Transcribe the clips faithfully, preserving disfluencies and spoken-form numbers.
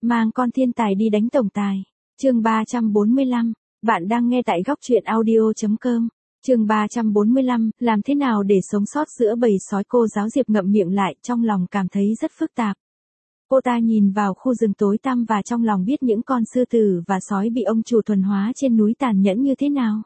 mang con thiên tài đi đánh tổng tài. Chương ba trăm bốn mươi lăm, bạn đang nghe tại góc truyện audio chấm com. Chương ba trăm bốn mươi lăm, làm thế nào để sống sót giữa bầy sói? Cô giáo Diệp ngậm miệng lại, trong lòng cảm thấy rất phức tạp. Cô ta nhìn vào khu rừng tối tăm và trong lòng biết những con sư tử và sói bị ông chủ thuần hóa trên núi tàn nhẫn như thế nào.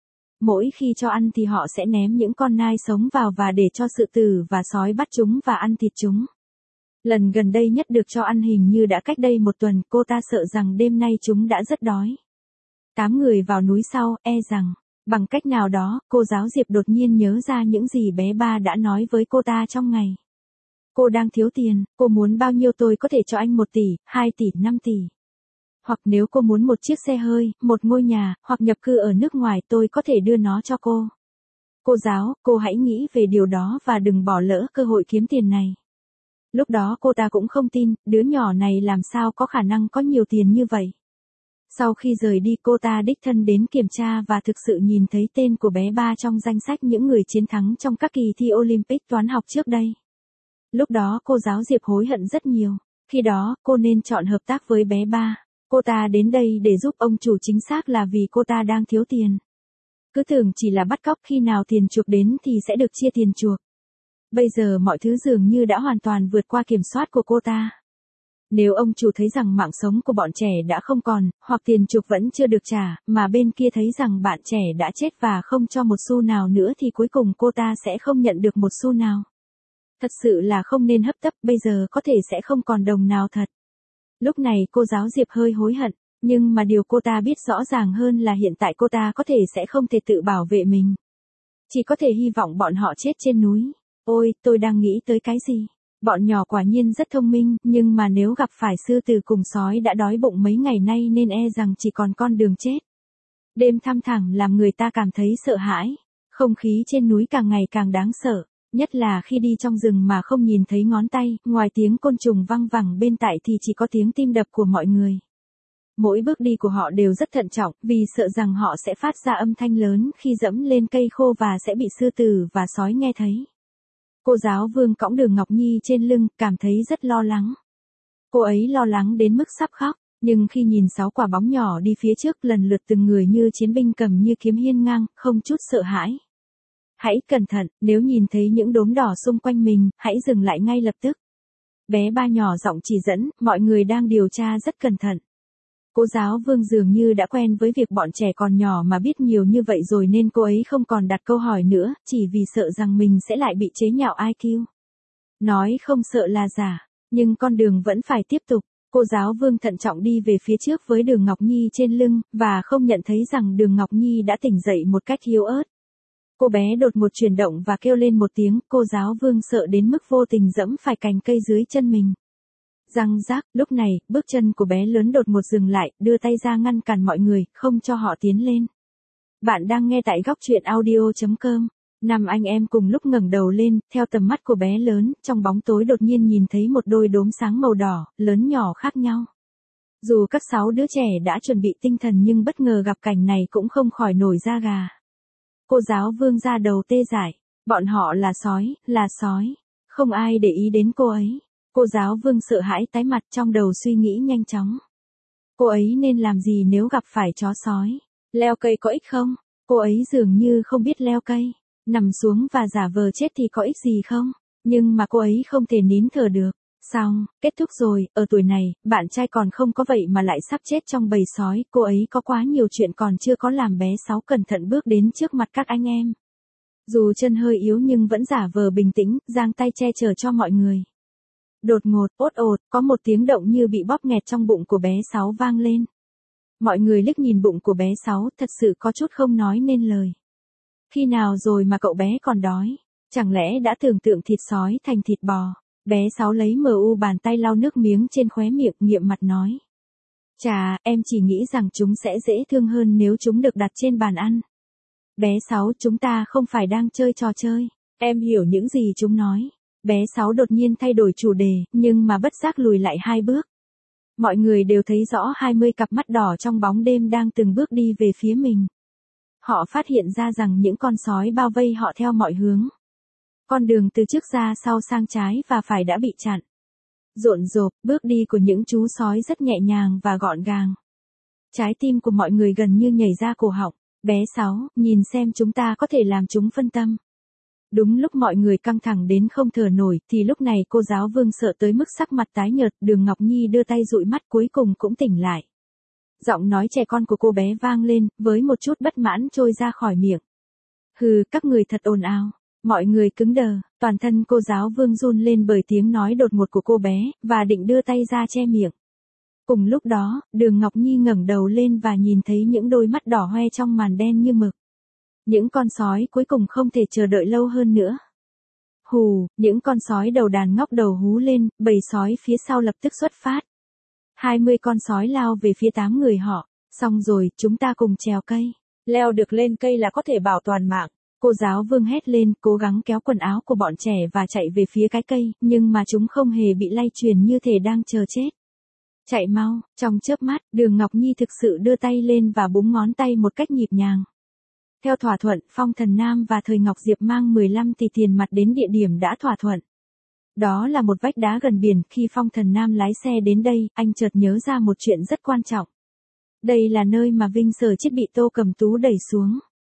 Mỗi khi cho ăn thì họ sẽ ném những con nai sống vào và để cho sư tử và sói bắt chúng và ăn thịt chúng. Lần gần đây nhất được cho ăn hình như đã cách đây một tuần, cô ta sợ rằng đêm nay chúng đã rất đói. Tám người vào núi sau, e rằng, bằng cách nào đó, cô giáo Diệp đột nhiên nhớ ra những gì bé Ba đã nói với cô ta trong ngày. Cô đang thiếu tiền, cô muốn bao nhiêu tôi có thể cho anh một tỷ, hai tỷ, năm tỷ. Hoặc nếu cô muốn một chiếc xe hơi, một ngôi nhà, hoặc nhập cư ở nước ngoài tôi có thể đưa nó cho cô. Cô giáo, cô hãy nghĩ về điều đó và đừng bỏ lỡ cơ hội kiếm tiền này. Lúc đó cô ta cũng không tin, đứa nhỏ này làm sao có khả năng có nhiều tiền như vậy. Sau khi rời đi cô ta đích thân đến kiểm tra và thực sự nhìn thấy tên của bé Ba trong danh sách những người chiến thắng trong các kỳ thi Olympic toán học trước đây. Lúc đó cô giáo Diệp hối hận rất nhiều, khi đó cô nên chọn hợp tác với bé Ba. Cô ta đến đây để giúp ông chủ chính xác là vì cô ta đang thiếu tiền. Cứ tưởng chỉ là bắt cóc, khi nào tiền chuộc đến thì sẽ được chia tiền chuộc. Bây giờ mọi thứ dường như đã hoàn toàn vượt qua kiểm soát của cô ta. Nếu ông chủ thấy rằng mạng sống của bọn trẻ đã không còn, hoặc tiền chuộc vẫn chưa được trả, mà bên kia thấy rằng bạn trẻ đã chết và không cho một xu nào nữa thì cuối cùng cô ta sẽ không nhận được một xu nào. Thật sự là không nên hấp tấp, bây giờ có thể sẽ không còn đồng nào thật. Lúc này cô giáo Diệp hơi hối hận, nhưng mà điều cô ta biết rõ ràng hơn là hiện tại cô ta có thể sẽ không thể tự bảo vệ mình. Chỉ có thể hy vọng bọn họ chết trên núi. Ôi, tôi đang nghĩ tới cái gì? Bọn nhỏ quả nhiên rất thông minh, nhưng mà nếu gặp phải sư tử cùng sói đã đói bụng mấy ngày nay nên e rằng chỉ còn con đường chết. Đêm thăm thẳm làm người ta cảm thấy sợ hãi. Không khí trên núi càng ngày càng đáng sợ, nhất là khi đi trong rừng mà không nhìn thấy ngón tay, ngoài tiếng côn trùng văng vẳng bên tai thì chỉ có tiếng tim đập của mọi người. Mỗi bước đi của họ đều rất thận trọng, vì sợ rằng họ sẽ phát ra âm thanh lớn khi dẫm lên cây khô và sẽ bị sư tử và sói nghe thấy. Cô giáo Vương cõng Đường Ngọc Nhi trên lưng, cảm thấy rất lo lắng. Cô ấy lo lắng đến mức sắp khóc, nhưng khi nhìn sáu quả bóng nhỏ đi phía trước lần lượt từng người như chiến binh cầm như kiếm hiên ngang, không chút sợ hãi. Hãy cẩn thận, nếu nhìn thấy những đốm đỏ xung quanh mình, hãy dừng lại ngay lập tức. Bé Ba nhỏ giọng chỉ dẫn, mọi người đang điều tra rất cẩn thận. Cô giáo Vương dường như đã quen với việc bọn trẻ còn nhỏ mà biết nhiều như vậy rồi nên cô ấy không còn đặt câu hỏi nữa, chỉ vì sợ rằng mình sẽ lại bị chế nhạo i kiu. Nói không sợ là giả, nhưng con đường vẫn phải tiếp tục. Cô giáo Vương thận trọng đi về phía trước với Đường Ngọc Nhi trên lưng, và không nhận thấy rằng Đường Ngọc Nhi đã tỉnh dậy một cách yếu ớt. Cô bé đột một chuyển động và kêu lên một tiếng, cô giáo Vương sợ đến mức vô tình dẫm phải cành cây dưới chân mình. Răng rác, lúc này, bước chân của bé lớn đột một dừng lại, đưa tay ra ngăn cản mọi người, không cho họ tiến lên. Bạn đang nghe tại góc truyện audio chấm com. Năm anh em cùng lúc ngẩng đầu lên, theo tầm mắt của bé lớn, trong bóng tối đột nhiên nhìn thấy một đôi đốm sáng màu đỏ, lớn nhỏ khác nhau. Dù các sáu đứa trẻ đã chuẩn bị tinh thần nhưng bất ngờ gặp cảnh này cũng không khỏi nổi da gà. Cô giáo Vương ra đầu tê dại, bọn họ là sói, là sói, không ai để ý đến cô ấy. Cô giáo Vương sợ hãi tái mặt, trong đầu suy nghĩ nhanh chóng. Cô ấy nên làm gì nếu gặp phải chó sói? Leo cây có ích không? Cô ấy dường như không biết leo cây. Nằm xuống và giả vờ chết thì có ích gì không? Nhưng mà cô ấy không thể nín thở được. Xong, kết thúc rồi, ở tuổi này, bạn trai còn không có vậy mà lại sắp chết trong bầy sói. Cô ấy có quá nhiều chuyện còn chưa có làm. Bé Sáu cẩn thận bước đến trước mặt các anh em. Dù chân hơi yếu nhưng vẫn giả vờ bình tĩnh, giang tay che chở cho mọi người. Đột ngột, ốt ột, có một tiếng động như bị bóp nghẹt trong bụng của bé Sáu vang lên. Mọi người liếc nhìn bụng của bé Sáu, thật sự có chút không nói nên lời. Khi nào rồi mà cậu bé còn đói? Chẳng lẽ đã tưởng tượng thịt sói thành thịt bò? Bé Sáu lấy mờ u bàn tay lau nước miếng trên khóe miệng, nghiệm mặt nói. Chà, em chỉ nghĩ rằng chúng sẽ dễ thương hơn nếu chúng được đặt trên bàn ăn. Bé Sáu, chúng ta không phải đang chơi trò chơi. Em hiểu những gì chúng nói. Bé Sáu đột nhiên thay đổi chủ đề, nhưng mà bất giác lùi lại hai bước. Mọi người đều thấy rõ hai mươi cặp mắt đỏ trong bóng đêm đang từng bước đi về phía mình. Họ phát hiện ra rằng những con sói bao vây họ theo mọi hướng. Con đường từ trước ra sau sang trái và phải đã bị chặn. Rộn rộp, bước đi của những chú sói rất nhẹ nhàng và gọn gàng. Trái tim của mọi người gần như nhảy ra cổ họng. Bé Sáu, nhìn xem chúng ta có thể làm chúng phân tâm. Đúng lúc mọi người căng thẳng đến không thở nổi, thì lúc này cô giáo Vương sợ tới mức sắc mặt tái nhợt, Đường Ngọc Nhi đưa tay dụi mắt cuối cùng cũng tỉnh lại. Giọng nói trẻ con của cô bé vang lên, với một chút bất mãn trôi ra khỏi miệng. Hừ, các người thật ồn ào. Mọi người cứng đờ, toàn thân cô giáo Vương run lên bởi tiếng nói đột ngột của cô bé, và định đưa tay ra che miệng. Cùng lúc đó, Đường Ngọc Nhi ngẩng đầu lên và nhìn thấy những đôi mắt đỏ hoe trong màn đen như mực. Những con sói cuối cùng không thể chờ đợi lâu hơn nữa. Hù, những con sói đầu đàn ngóc đầu hú lên, bầy sói phía sau lập tức xuất phát. hai mươi con sói lao về phía tám người họ. Xong rồi, chúng ta cùng trèo cây. Leo được lên cây là có thể bảo toàn mạng. Cô giáo Vương hét lên, cố gắng kéo quần áo của bọn trẻ và chạy về phía cái cây, nhưng mà chúng không hề bị lay truyền như thể đang chờ chết. Chạy mau, trong chớp mắt, Đường Ngọc Nhi thực sự đưa tay lên và búng ngón tay một cách nhịp nhàng. Theo thỏa thuận, Phong Thần Nam và Thời Ngọc Diệp mang mười lăm tỷ tiền mặt đến địa điểm đã thỏa thuận. Đó là một vách đá gần biển, khi Phong Thần Nam lái xe đến đây, anh chợt nhớ ra một chuyện rất quan trọng. Đây là nơi mà Vinh Sở Chết bị Tô Cẩm Tú đẩy xuống.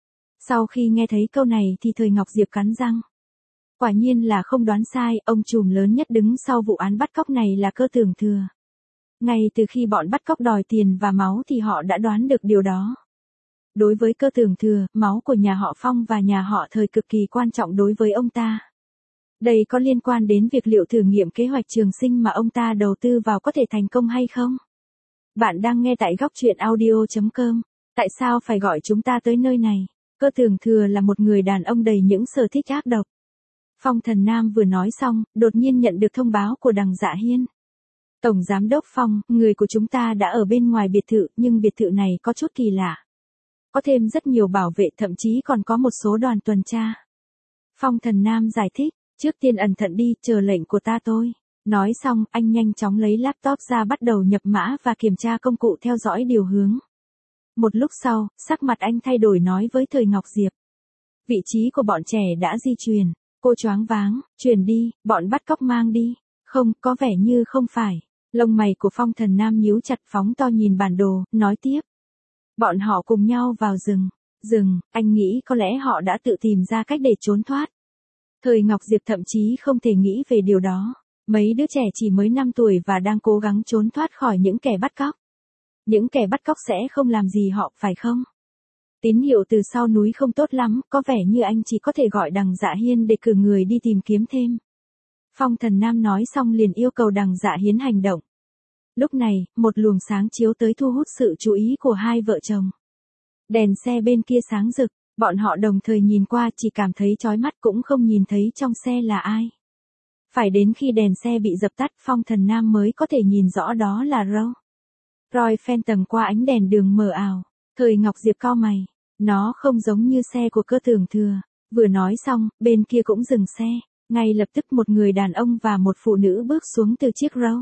Sau khi nghe thấy câu này thì Thời Ngọc Diệp cắn răng. Quả nhiên là không đoán sai, ông trùm lớn nhất đứng sau vụ án bắt cóc này là Cơ Tưởng Thừa. Ngay từ khi bọn bắt cóc đòi tiền và máu thì họ đã đoán được điều đó. Đối với Cơ Tưởng Thừa, máu của nhà họ Phong và nhà họ Thời cực kỳ quan trọng đối với ông ta. Đây có liên quan đến việc liệu thử nghiệm kế hoạch trường sinh mà ông ta đầu tư vào có thể thành công hay không? Bạn đang nghe tại góc truyện audio chấm com. Tại sao phải gọi chúng ta tới nơi này? Cơ Tưởng Thừa là một người đàn ông đầy những sở thích ác độc. Phong Thần Nam vừa nói xong, đột nhiên nhận được thông báo của Đằng Dạ Hiên. Tổng Giám đốc Phong, người của chúng ta đã ở bên ngoài biệt thự, nhưng biệt thự này có chút kỳ lạ. Có thêm rất nhiều bảo vệ, thậm chí còn có một số đoàn tuần tra. Phong Thần Nam giải thích, trước tiên ẩn thận đi, chờ lệnh của ta tôi. Nói xong, anh nhanh chóng lấy laptop ra bắt đầu nhập mã và kiểm tra công cụ theo dõi điều hướng. Một lúc sau, sắc mặt anh thay đổi nói với Thời Ngọc Diệp. Vị trí của bọn trẻ đã di chuyển. Cô choáng váng, chuyển đi, bọn bắt cóc mang đi. Không, có vẻ như không phải. Lông mày của Phong Thần Nam nhíu chặt, phóng to nhìn bản đồ, nói tiếp. Bọn họ cùng nhau vào rừng. Rừng, anh nghĩ có lẽ họ đã tự tìm ra cách để trốn thoát. Thời Ngọc Diệp thậm chí không thể nghĩ về điều đó. Mấy đứa trẻ chỉ mới năm tuổi và đang cố gắng trốn thoát khỏi những kẻ bắt cóc. Những kẻ bắt cóc sẽ không làm gì họ, phải không? Tín hiệu từ sau núi không tốt lắm, có vẻ như anh chỉ có thể gọi Đằng Dạ Hiên để cử người đi tìm kiếm thêm. Phong Thần Nam nói xong liền yêu cầu Đằng Dạ Hiên hành động. Lúc này, một luồng sáng chiếu tới thu hút sự chú ý của hai vợ chồng. Đèn xe bên kia sáng rực, bọn họ đồng thời nhìn qua chỉ cảm thấy chói mắt cũng không nhìn thấy trong xe là ai. Phải đến khi đèn xe bị dập tắt, Phong Thần Nam mới có thể nhìn rõ đó là Roy. Roy Phantom qua ánh đèn đường mờ ảo. Thời Ngọc Diệp cau mày. Nó không giống như xe của Cơ Tưởng Thừa. Vừa nói xong, bên kia cũng dừng xe. Ngay lập tức một người đàn ông và một phụ nữ bước xuống từ chiếc Roy.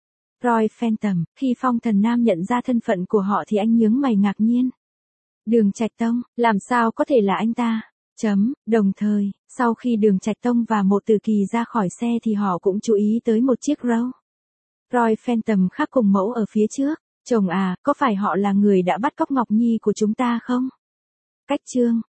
Roy Phantom, khi Phong Thần Nam nhận ra thân phận của họ thì anh nhướng mày ngạc nhiên. Đường Trạch Tông, làm sao có thể là anh ta? Chấm, đồng thời, sau khi Đường Trạch Tông và Mộ Tử Kỳ ra khỏi xe thì họ cũng chú ý tới một chiếc Roy. Roy Phantom khác cùng mẫu ở phía trước. Chồng à, có phải họ là người đã bắt cóc Ngọc Nhi của chúng ta không? Cách chương,